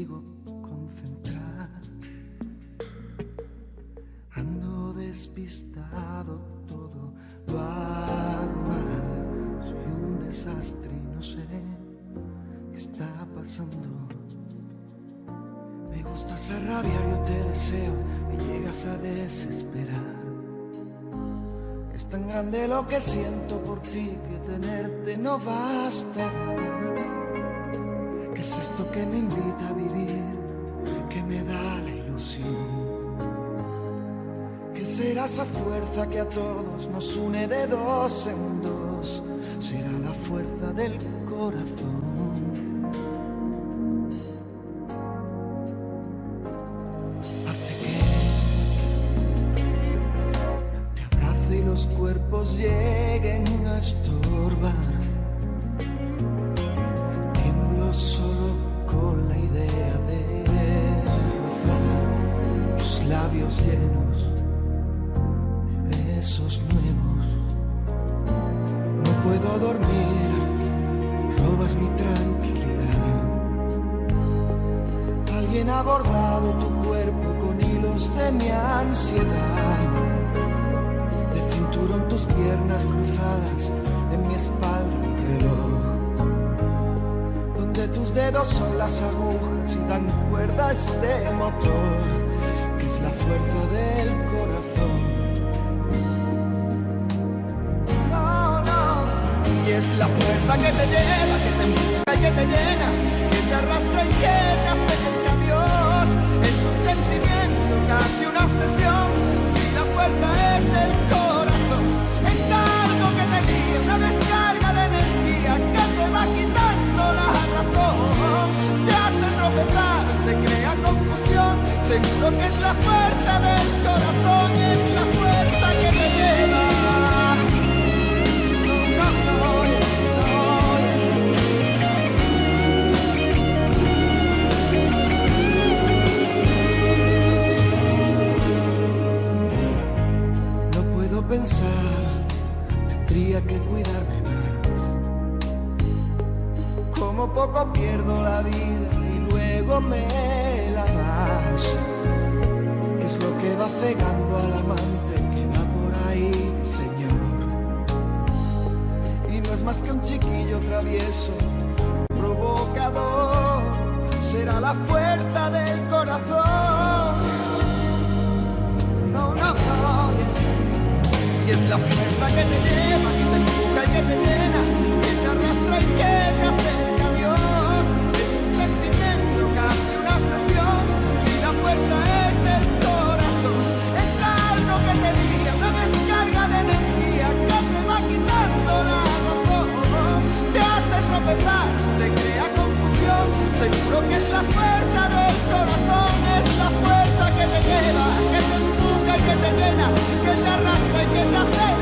consigo concentrar. Ando despistado, todo lo hago mal. Soy un desastre y no sé qué está pasando. Me gustas a rabiar, yo te deseo, me llegas a desesperar. Es tan grande lo que siento por ti que tenerte no basta. ¿Qué es esto que me invita a vivir, que me da la ilusión? ¿Qué será esa fuerza que a todos nos une de dos en dos? Será la fuerza del corazón. Los cuerpos lleguen a estorbar. Tiemblo solo con la idea de rozar tus labios llenos de besos nuevos. No puedo dormir, robas mi tranquilidad. Alguien ha bordado tu cuerpo con hilos de mi ansiedad. En tus piernas cruzadas, en mi espalda un reloj, donde tus dedos son las agujas y dan cuerda a este motor, que es la fuerza del corazón. No, no, y es la fuerza que te lleva, que te empuja y que te llena, que te arrastra y que te acerca a Dios. Es un sentimiento, casi una obsesión, si la fuerza es del corazón. Una descarga de energía que te va quitando la razón, te hace tropezar, te crea confusión. Seguro que es la fuerza del corazón, es la fuerza que te lleva. No puedo pensar, tendría que cuidarme más. Como poco pierdo la vida y luego me la das. ¿Qué es lo que va cegando al amante que va por ahí, Señor? Y no es más que un chiquillo travieso, provocador. Será la fuerza del corazón. No, no, no. Y es la fuerza que te lleva, que te empuja y que te llena, que te arrastra y que te acerca a Dios. Es un sentimiento, casi una obsesión, si la fuerza es del corazón. Es algo que te guía, una descarga de energía que te va quitando la razón. Te hace tropezar, te crea confusión. Seguro que es la fuerza del corazón, es la fuerza que te lleva, que te empuja y que te llena, que te arrastra y que te acerca.